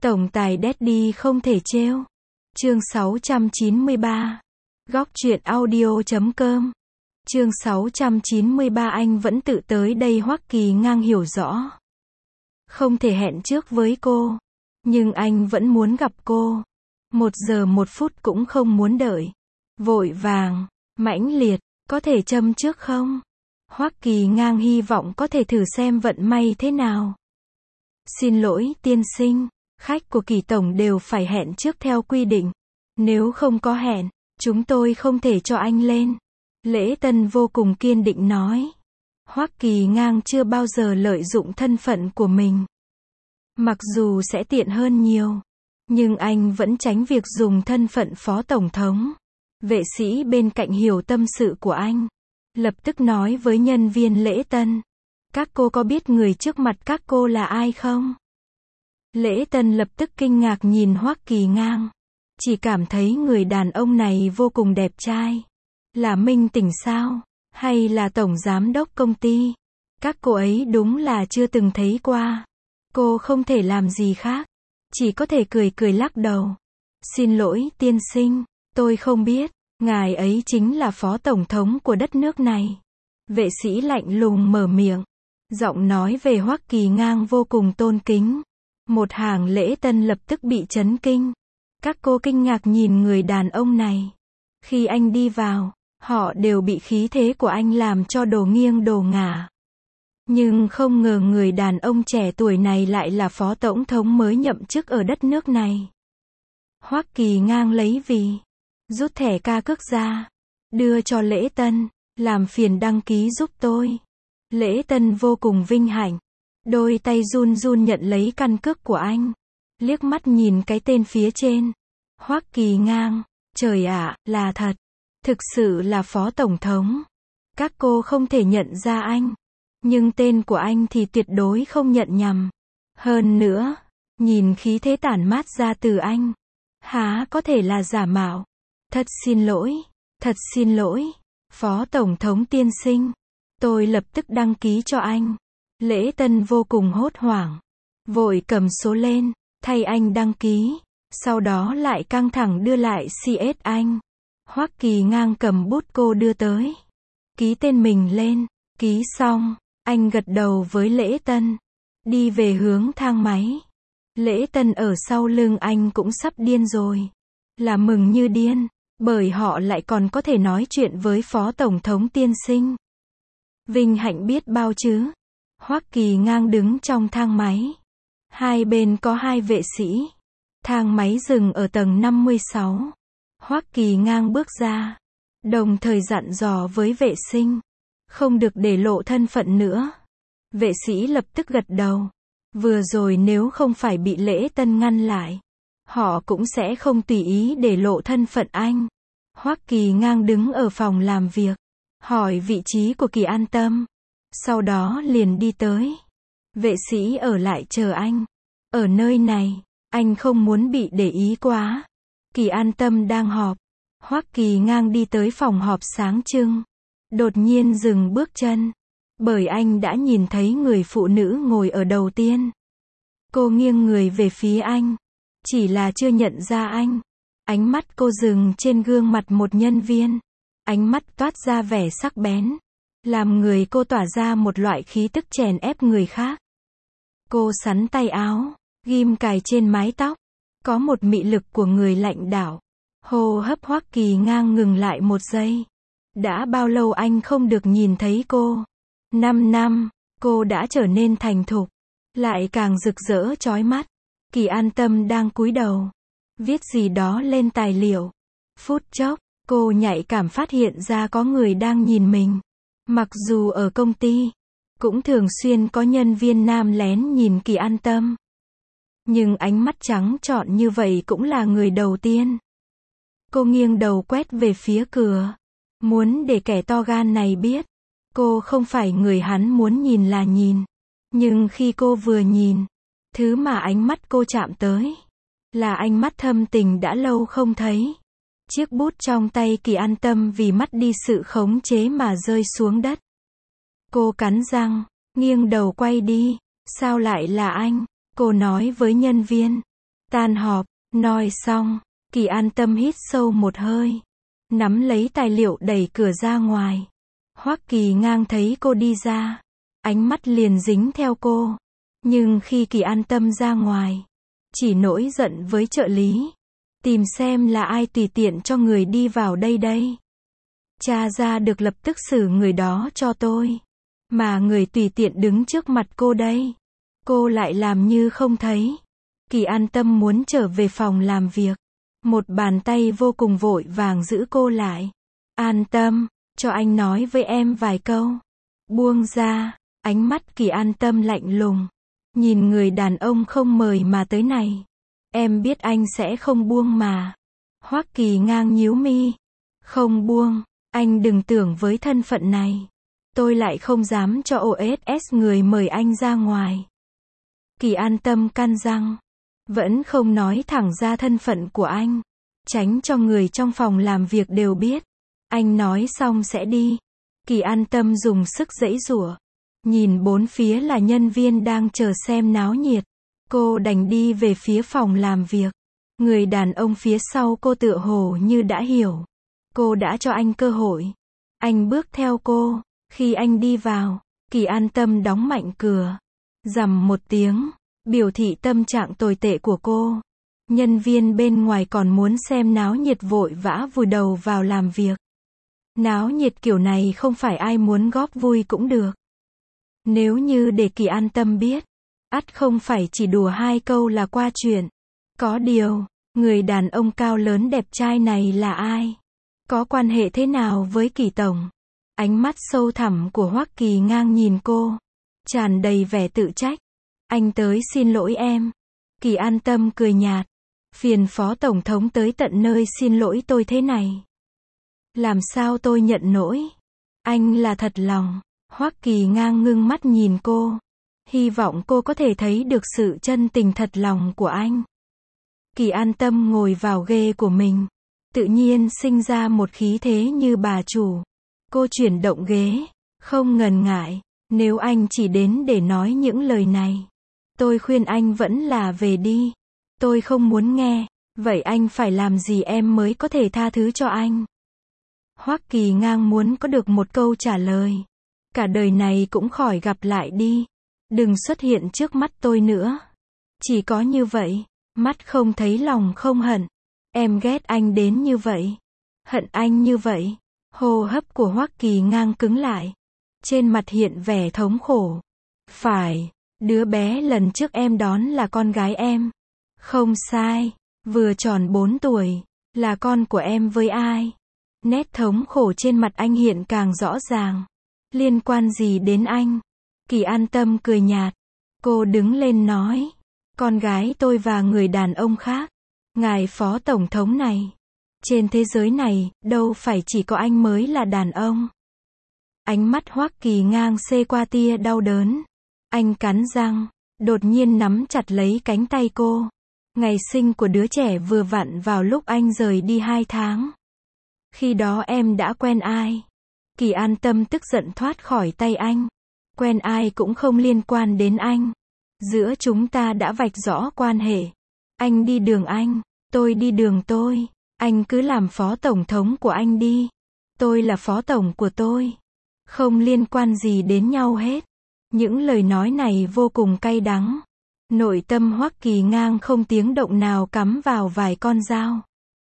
Tổng tài Daddy không thể trêu. Chương 693. Góc truyện audio.com. Chương 693 anh vẫn tự tới đây. Hoắc Kỳ Ngang hiểu rõ. Không thể hẹn trước với cô. Nhưng anh vẫn muốn gặp cô. 1 giờ 1 phút cũng không muốn đợi. Vội vàng, mãnh liệt, có thể châm trước không? Hoắc Kỳ Ngang hy vọng có thể thử xem vận may thế nào. Xin lỗi tiên sinh, khách của Kỳ tổng đều phải hẹn trước theo quy định. Nếu không có hẹn, chúng tôi không thể cho anh lên. Lễ Tân vô cùng kiên định nói. Hoắc Kỳ Ngang chưa bao giờ lợi dụng thân phận của mình. Mặc dù sẽ tiện hơn nhiều, nhưng anh vẫn tránh việc dùng thân phận phó tổng thống. Vệ sĩ bên cạnh hiểu tâm sự của anh, lập tức nói với nhân viên lễ tân. Các cô có biết người trước mặt các cô là ai không? Lễ tân lập tức kinh ngạc nhìn Hoắc Kỳ Ngang. Chỉ cảm thấy người đàn ông này vô cùng đẹp trai. Là minh tinh sao? Hay là tổng giám đốc công ty? Các cô ấy đúng là chưa từng thấy qua. Cô không thể làm gì khác. Chỉ có thể cười cười lắc đầu. Xin lỗi tiên sinh, tôi không biết. Ngài ấy chính là phó tổng thống của đất nước này. Vệ sĩ lạnh lùng mở miệng. Giọng nói về Hoắc Kỳ Ngang vô cùng tôn kính. Một hàng lễ tân lập tức bị chấn kinh. Các cô kinh ngạc nhìn người đàn ông này. Khi anh đi vào, họ đều bị khí thế của anh làm cho đổ nghiêng đổ ngả. Nhưng không ngờ người đàn ông trẻ tuổi này lại là phó tổng thống mới nhậm chức ở đất nước này. Hoắc Kỳ Ngang lấy rút thẻ ca cước ra, đưa cho Lễ Tân, làm phiền đăng ký giúp tôi. Lễ Tân vô cùng vinh hạnh, đôi tay run run nhận lấy căn cước của anh, liếc mắt nhìn cái tên phía trên. Hoắc Kỳ Ngang, trời ạ, là thật, thực sự là phó tổng thống. Các cô không thể nhận ra anh, nhưng tên của anh thì tuyệt đối không nhận nhầm. Hơn nữa, nhìn khí thế tản mát ra từ anh, há có thể là giả mạo. Thật xin lỗi, phó tổng thống tiên sinh. Tôi lập tức đăng ký cho anh. Lễ Tân vô cùng hốt hoảng, vội cầm số lên, thay anh đăng ký, sau đó lại căng thẳng đưa lại CS anh. Hoắc Kỳ Ngang cầm bút cô đưa tới, ký tên mình lên, ký xong, anh gật đầu với Lễ Tân, đi về hướng thang máy. Lễ Tân ở sau lưng anh cũng sắp điên rồi, là mừng như điên, bởi họ lại còn có thể nói chuyện với phó tổng thống tiên sinh. Vinh hạnh biết bao chứ. Hoắc Kỳ Ngang đứng trong thang máy. Hai bên có 2 vệ sĩ. Thang máy dừng ở tầng 56. Hoắc Kỳ Ngang bước ra, đồng thời dặn dò với vệ sinh, không được để lộ thân phận nữa. Vệ sĩ lập tức gật đầu. Vừa rồi nếu không phải bị Lễ Tân ngăn lại, họ cũng sẽ không tùy ý để lộ thân phận anh. Hoắc Kỳ Ngang đứng ở phòng làm việc, hỏi vị trí của Kỳ An Tâm, sau đó liền đi tới. Vệ sĩ ở lại chờ anh. Ở nơi này, anh không muốn bị để ý quá. Kỳ An Tâm đang họp. Hoắc Kỳ Ngang đi tới phòng họp sáng trưng. Đột nhiên dừng bước chân, bởi anh đã nhìn thấy người phụ nữ ngồi ở đầu tiên. Cô nghiêng người về phía anh, chỉ là chưa nhận ra anh. Ánh mắt cô dừng trên gương mặt một nhân viên. Ánh mắt toát ra vẻ sắc bén, làm người cô tỏa ra một loại khí tức chèn ép người khác. Cô xắn tay áo, ghim cài trên mái tóc, có một mị lực của người lãnh đạo. Hô hấp Hoắc Kỳ Ngang ngừng lại 1 giây. Đã bao lâu anh không được nhìn thấy cô? 5 năm, cô đã trở nên thành thục, lại càng rực rỡ chói mắt. Kỳ An Tâm đang cúi đầu, viết gì đó lên tài liệu. Phút chốc, cô nhạy cảm phát hiện ra có người đang nhìn mình. Mặc dù ở công ty, cũng thường xuyên có nhân viên nam lén nhìn Kỳ An Tâm. Nhưng ánh mắt trắng trọn như vậy cũng là người đầu tiên. Cô nghiêng đầu quét về phía cửa, muốn để kẻ to gan này biết, cô không phải người hắn muốn nhìn là nhìn. Nhưng khi cô vừa nhìn, thứ mà ánh mắt cô chạm tới, là ánh mắt thâm tình đã lâu không thấy. Chiếc bút trong tay Kỳ An Tâm vì mất đi sự khống chế mà rơi xuống đất. Cô cắn răng, nghiêng đầu quay đi. Sao lại là anh? Cô nói với nhân viên. Tan họp, nói xong, Kỳ An Tâm hít sâu một hơi, nắm lấy tài liệu đẩy cửa ra ngoài. Hoắc Kỳ Ngang thấy cô đi ra, ánh mắt liền dính theo cô. Nhưng khi Kỳ An Tâm ra ngoài, chỉ nổi giận với trợ lý. Tìm xem là ai tùy tiện cho người đi vào đây đây. Tra ra được lập tức xử người đó cho tôi. Mà người tùy tiện đứng trước mặt cô đây. Cô lại làm như không thấy. Kỳ An Tâm muốn trở về phòng làm việc. Một bàn tay vô cùng vội vàng giữ cô lại. An Tâm, cho anh nói với em vài câu. Buông ra, ánh mắt Kỳ An Tâm lạnh lùng. Nhìn người đàn ông không mời mà tới này. Em biết anh sẽ không buông mà. Hoắc Kỳ Ngang nhíu mi. Không buông, anh đừng tưởng với thân phận này. Tôi lại không dám cho OSS người mời anh ra ngoài. Kỳ An Tâm căn răng. Vẫn không nói thẳng ra thân phận của anh. Tránh cho người trong phòng làm việc đều biết. Anh nói xong sẽ đi. Kỳ An Tâm dùng sức giãy giụa. Nhìn bốn phía là nhân viên đang chờ xem náo nhiệt. Cô đành đi về phía phòng làm việc. Người đàn ông phía sau cô tựa hồ như đã hiểu. Cô đã cho anh cơ hội. Anh bước theo cô. Khi anh đi vào, Kỳ An Tâm đóng mạnh cửa. Rầm một tiếng, biểu thị tâm trạng tồi tệ của cô. Nhân viên bên ngoài còn muốn xem náo nhiệt vội vã vùi đầu vào làm việc. Náo nhiệt kiểu này không phải ai muốn góp vui cũng được. Nếu như để Kỳ An Tâm biết, ắt không phải chỉ đùa hai câu là qua chuyện. Có điều, người đàn ông cao lớn đẹp trai này là ai? Có quan hệ thế nào với Kỳ tổng? Ánh mắt sâu thẳm của Hoắc Kỳ Ngang nhìn cô, tràn đầy vẻ tự trách. Anh tới xin lỗi em. Kỳ An Tâm cười nhạt. Phiền Phó Tổng thống tới tận nơi xin lỗi tôi thế này. Làm sao tôi nhận nổi? Anh là thật lòng. Hoắc Kỳ Ngang ngưng mắt nhìn cô. Hy vọng cô có thể thấy được sự chân tình thật lòng của anh. Kỳ An Tâm ngồi vào ghế của mình. Tự nhiên sinh ra một khí thế như bà chủ. Cô chuyển động ghế, không ngần ngại. Nếu anh chỉ đến để nói những lời này, tôi khuyên anh vẫn là về đi. Tôi không muốn nghe. Vậy anh phải làm gì em mới có thể tha thứ cho anh? Hoắc Kỳ Ngang muốn có được một câu trả lời. Cả đời này cũng khỏi gặp lại đi. Đừng xuất hiện trước mắt tôi nữa. Chỉ có như vậy, mắt không thấy lòng không hận. Em ghét anh đến như vậy. Hận anh như vậy. Hô hấp của Hoắc Kỳ Ngang cứng lại. Trên mặt hiện vẻ thống khổ. Phải, đứa bé lần trước em đón là con gái em. Không sai, vừa tròn 4 tuổi, là con của em với ai? Nét thống khổ trên mặt anh hiện càng rõ ràng. Liên quan gì đến anh? Kỳ An Tâm cười nhạt. Cô đứng lên nói. Con gái tôi và người đàn ông khác. Ngài Phó Tổng thống này. Trên thế giới này, đâu phải chỉ có anh mới là đàn ông. Ánh mắt Hoắc Kỳ Ngang xê qua tia đau đớn. Anh cắn răng, đột nhiên nắm chặt lấy cánh tay cô. Ngày sinh của đứa trẻ vừa vặn vào lúc anh rời đi 2 tháng. Khi đó em đã quen ai? Kỳ An Tâm tức giận thoát khỏi tay anh. Quen ai cũng không liên quan đến anh. Giữa chúng ta đã vạch rõ quan hệ. Anh đi đường anh, tôi đi đường tôi. Anh cứ làm phó tổng thống của anh đi. Tôi là phó tổng của tôi. Không liên quan gì đến nhau hết. Những lời nói này vô cùng cay đắng. Nội tâm Hoắc Kỳ Ngang không tiếng động nào cắm vào vài con dao.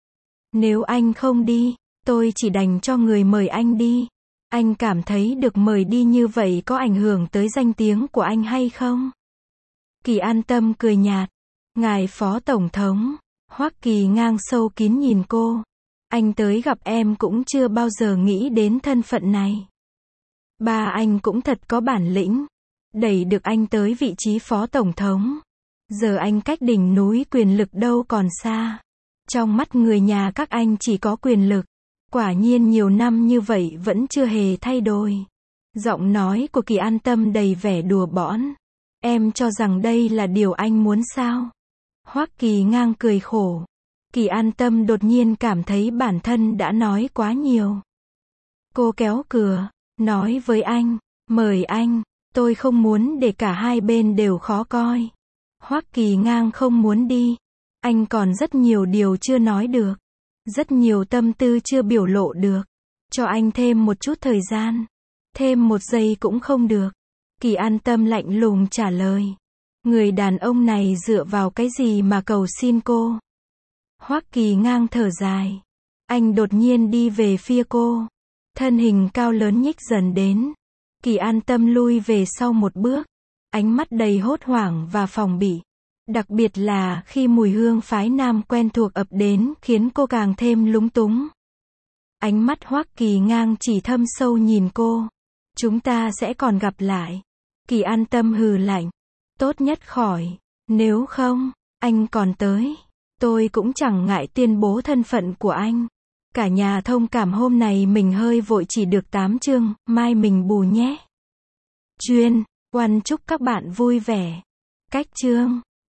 Nếu anh không đi, tôi chỉ đành cho người mời anh đi. Anh cảm thấy được mời đi như vậy có ảnh hưởng tới danh tiếng của anh hay không? Kỳ An Tâm cười nhạt. Ngài Phó Tổng thống. Hoắc Kỳ Ngang sâu kín nhìn cô. Anh tới gặp em cũng chưa bao giờ nghĩ đến thân phận này. Ba anh cũng thật có bản lĩnh. Đẩy được anh tới vị trí Phó Tổng thống. Giờ anh cách đỉnh núi quyền lực đâu còn xa. Trong mắt người nhà các anh chỉ có quyền lực. Quả nhiên nhiều năm như vậy vẫn chưa hề thay đổi. Giọng nói của Kỳ An Tâm đầy vẻ đùa bỡn. Em cho rằng đây là điều anh muốn sao? Hoắc Kỳ Ngang cười khổ. Kỳ An Tâm đột nhiên cảm thấy bản thân đã nói quá nhiều. Cô kéo cửa, nói với anh, mời anh, tôi không muốn để cả hai bên đều khó coi. Hoắc Kỳ Ngang không muốn đi. Anh còn rất nhiều điều chưa nói được. Rất nhiều tâm tư chưa biểu lộ được. Cho anh thêm một chút thời gian. Thêm một giây cũng không được. Kỳ An Tâm lạnh lùng trả lời. Người đàn ông này dựa vào cái gì mà cầu xin cô? Hoắc Kỳ Ngang thở dài. Anh đột nhiên đi về phía cô. Thân hình cao lớn nhích dần đến. Kỳ An Tâm lui về sau một bước. Ánh mắt đầy hốt hoảng và phòng bị. Đặc biệt là khi mùi hương phái nam quen thuộc ập đến khiến cô càng thêm lúng túng. Ánh mắt Hoắc Kỳ Ngang chỉ thâm sâu nhìn cô. Chúng ta sẽ còn gặp lại. Kỳ An Tâm hừ lạnh. Tốt nhất khỏi. Nếu không, anh còn tới. Tôi cũng chẳng ngại tuyên bố thân phận của anh. Cả nhà thông cảm hôm này mình hơi vội chỉ được 8 chương, mai mình bù nhé. Chuyên, Oan chúc các bạn vui vẻ. Cách chương